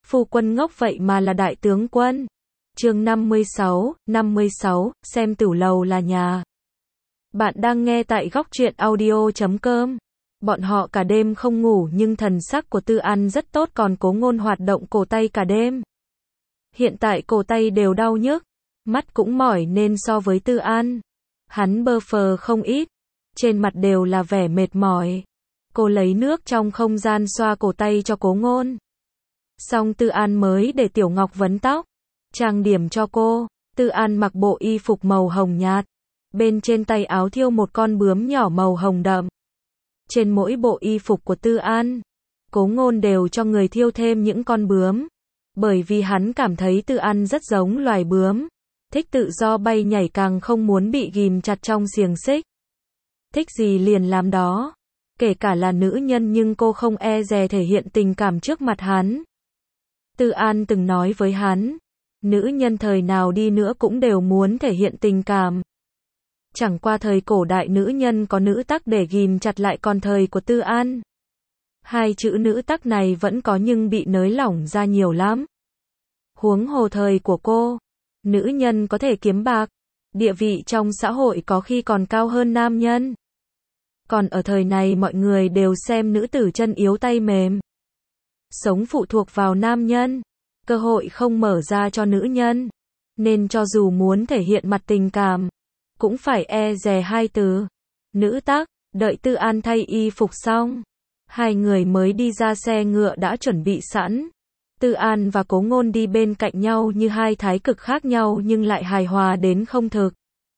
phu quân ngốc vậy mà là đại tướng quân. Chương 56, xem tửu lầu là nhà. Bạn đang nghe tại góc truyện audio.com. Bọn họ cả đêm không ngủ nhưng thần sắc của Tư An rất tốt, còn Cố Ngôn hoạt động cổ tay cả đêm. Hiện tại cổ tay đều đau nhức, mắt cũng mỏi nên so với Tư An, hắn bơ phờ không ít, trên mặt đều là vẻ mệt mỏi. Cô lấy nước trong không gian xoa cổ tay cho Cố Ngôn. Xong Tư An mới để Tiểu Ngọc vấn tóc, trang điểm cho cô. Tư An mặc bộ y phục màu hồng nhạt, bên trên tay áo thêu một con bướm nhỏ màu hồng đậm. Trên mỗi bộ y phục của Tư An, Cố Ngôn đều cho người thêu thêm những con bướm, bởi vì hắn cảm thấy Tư An rất giống loài bướm, thích tự do bay nhảy, càng không muốn bị ghìm chặt trong xiềng xích. Thích gì liền làm đó, kể cả là nữ nhân nhưng cô không e dè thể hiện tình cảm trước mặt hắn. Tư An từng nói với hắn, nữ nhân thời nào đi nữa cũng đều muốn thể hiện tình cảm. Chẳng qua thời cổ đại nữ nhân có nữ tắc để ghìm chặt lại, còn thời của Tư An, hai chữ nữ tắc này vẫn có nhưng bị nới lỏng ra nhiều lắm. Huống hồ thời của cô, nữ nhân có thể kiếm bạc, địa vị trong xã hội có khi còn cao hơn nam nhân. Còn ở thời này mọi người đều xem nữ tử chân yếu tay mềm, sống phụ thuộc vào nam nhân, cơ hội không mở ra cho nữ nhân, nên cho dù muốn thể hiện mặt tình cảm, cũng phải e dè hai từ, nữ tắc. Đợi Tư An thay y phục xong, hai người mới đi ra xe ngựa đã chuẩn bị sẵn. Tư An và Cố Ngôn đi bên cạnh nhau như hai thái cực khác nhau nhưng lại hài hòa đến không thực.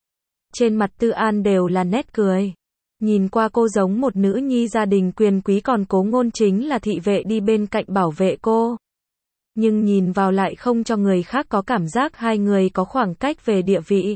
Trên mặt Tư An đều là nét cười. Nhìn qua cô giống một nữ nhi gia đình quyền quý, còn Cố Ngôn chính là thị vệ đi bên cạnh bảo vệ cô. Nhưng nhìn vào lại không cho người khác có cảm giác hai người có khoảng cách về địa vị,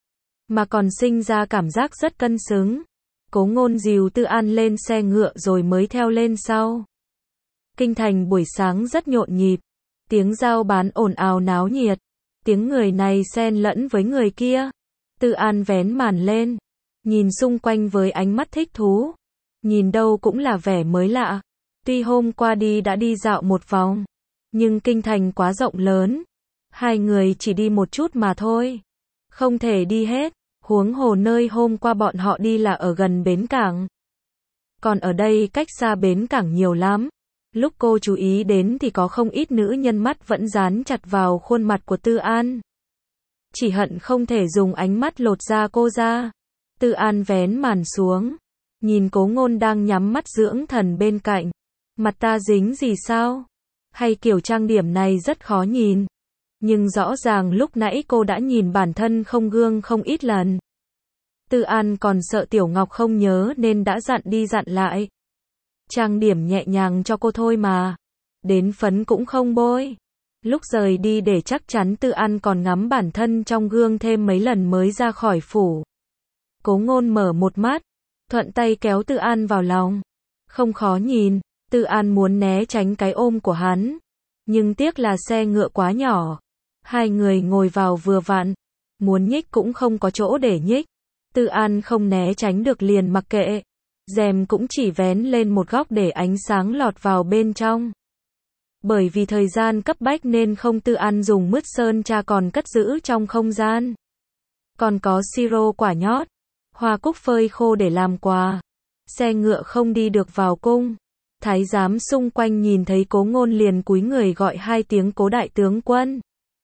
mà còn sinh ra cảm giác rất cân xứng. Cố Ngôn dìu Tư An lên xe ngựa rồi mới theo lên sau. Kinh thành buổi sáng rất nhộn nhịp, tiếng giao bán ồn ào náo nhiệt, tiếng người này xen lẫn với người kia. Tư An vén màn lên, nhìn xung quanh với ánh mắt thích thú, nhìn đâu cũng là vẻ mới lạ. Tuy hôm qua đã đi dạo một vòng, nhưng kinh thành quá rộng lớn, hai người chỉ đi một chút mà thôi, không thể đi hết. Huống hồ nơi hôm qua bọn họ đi là ở gần bến cảng, còn ở đây cách xa bến cảng nhiều lắm. Lúc cô chú ý đến thì có không ít nữ nhân mắt vẫn dán chặt vào khuôn mặt của Tư An, chỉ hận không thể dùng ánh mắt lột da cô ra. Tư An vén màn xuống, nhìn Cố Ngôn đang nhắm mắt dưỡng thần bên cạnh. Mặt ta dính gì sao? Hay kiểu trang điểm này rất khó nhìn? Nhưng rõ ràng lúc nãy cô đã nhìn bản thân không gương không ít lần. Tư An còn sợ Tiểu Ngọc không nhớ nên đã dặn đi dặn lại. Trang điểm nhẹ nhàng cho cô thôi mà, đến phấn cũng không bôi. Lúc rời đi để chắc chắn, Tư An còn ngắm bản thân trong gương thêm mấy lần mới ra khỏi phủ. Cố Ngôn mở một mắt, thuận tay kéo Tư An vào lòng. Không khó nhìn, Tư An muốn né tránh cái ôm của hắn, nhưng tiếc là xe ngựa quá nhỏ. Hai người ngồi vào vừa vặn, muốn nhích cũng không có chỗ để nhích. Tư An không né tránh được liền mặc kệ, rèm cũng chỉ vén lên một góc để ánh sáng lọt vào bên trong. Bởi vì thời gian cấp bách nên không, Tư An dùng mứt sơn cha còn cất giữ trong không gian. Còn có siro quả nhót, hoa cúc phơi khô để làm quà. Xe ngựa không đi được vào cung. Thái giám xung quanh nhìn thấy Cố Ngôn liền cúi người gọi hai tiếng Cố đại tướng quân.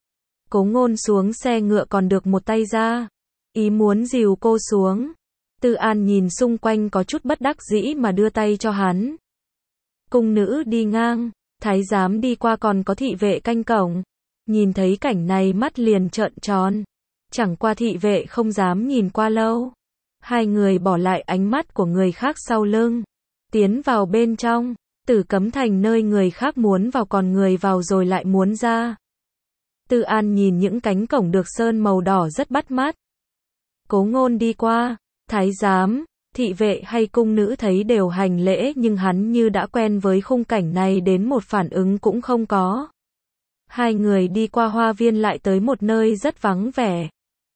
Cố Ngôn xuống xe ngựa còn được một tay ra, ý muốn dìu cô xuống. Tư An nhìn xung quanh có chút bất đắc dĩ mà đưa tay cho hắn. Cung nữ đi ngang, thái giám đi qua, còn có thị vệ canh cổng. Nhìn thấy cảnh này mắt liền trợn tròn. Chẳng qua thị vệ không dám nhìn qua lâu. Hai người bỏ lại ánh mắt của người khác sau lưng, tiến vào bên trong. Tử Cấm Thành nơi người khác muốn vào còn người vào rồi lại muốn ra. Tư An nhìn những cánh cổng được sơn màu đỏ rất bắt mắt. Cố Ngôn đi qua, thái giám, thị vệ hay cung nữ thấy đều hành lễ, nhưng hắn như đã quen với khung cảnh này đến một phản ứng cũng không có. Hai người đi qua hoa viên lại tới một nơi rất vắng vẻ.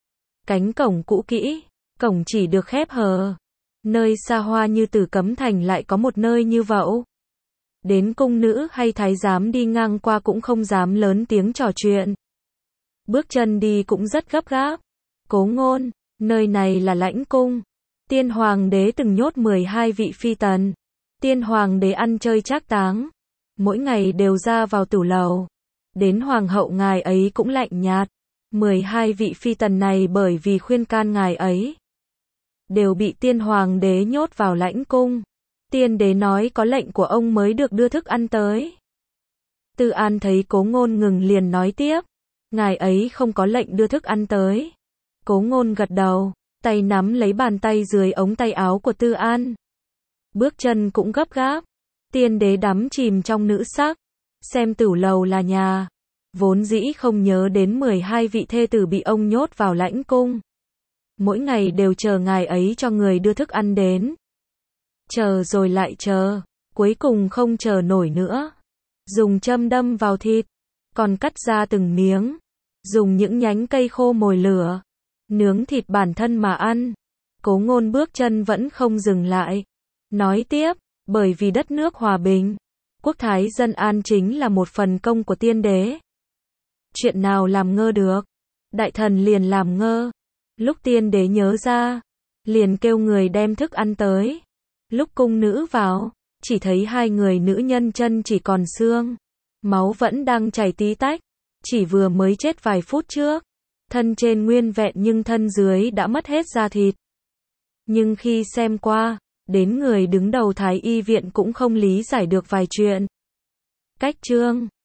Cánh cổng cũ kỹ, cổng chỉ được khép hờ. Nơi xa hoa như Tử Cấm Thành lại có một nơi như vậy. Đến cung nữ hay thái giám đi ngang qua cũng không dám lớn tiếng trò chuyện. Bước chân đi cũng rất gấp gáp. Cố Ngôn, nơi này là lãnh cung. Tiên hoàng đế từng nhốt 12 vị phi tần. Tiên hoàng đế ăn chơi trác táng, mỗi ngày đều ra vào tử lầu. Đến hoàng hậu ngài ấy cũng lạnh nhạt. 12 vị phi tần này bởi vì khuyên can ngài ấy, đều bị tiên hoàng đế nhốt vào lãnh cung. Tiên đế nói có lệnh của ông mới được đưa thức ăn tới. Tư An thấy Cố Ngôn ngừng liền nói tiếp, ngài ấy không có lệnh đưa thức ăn tới. Cố Ngôn gật đầu, tay nắm lấy bàn tay dưới ống tay áo của Tư An. Bước chân cũng gấp gáp. Tiên đế đắm chìm trong nữ sắc, xem tử lầu là nhà. Vốn dĩ không nhớ đến 12 vị thê tử bị ông nhốt vào lãnh cung. Mỗi ngày đều chờ ngài ấy cho người đưa thức ăn đến. Chờ rồi lại chờ, cuối cùng không chờ nổi nữa. Dùng châm đâm vào thịt, còn cắt ra từng miếng. Dùng những nhánh cây khô mồi lửa, nướng thịt bản thân mà ăn. Cố Ngôn bước chân vẫn không dừng lại. Nói tiếp, bởi vì đất nước hòa bình, quốc thái dân an chính là một phần công của tiên đế. Chuyện nào làm ngơ được, đại thần liền làm ngơ. Lúc tiên đế nhớ ra, liền kêu người đem thức ăn tới. Lúc cung nữ vào, chỉ thấy hai người nữ nhân chân chỉ còn xương, máu vẫn đang chảy tí tách, chỉ vừa mới chết vài phút trước. Thân trên nguyên vẹn nhưng thân dưới đã mất hết da thịt. Nhưng khi xem qua, đến người đứng đầu Thái y viện cũng không lý giải được vài chuyện. Cách chương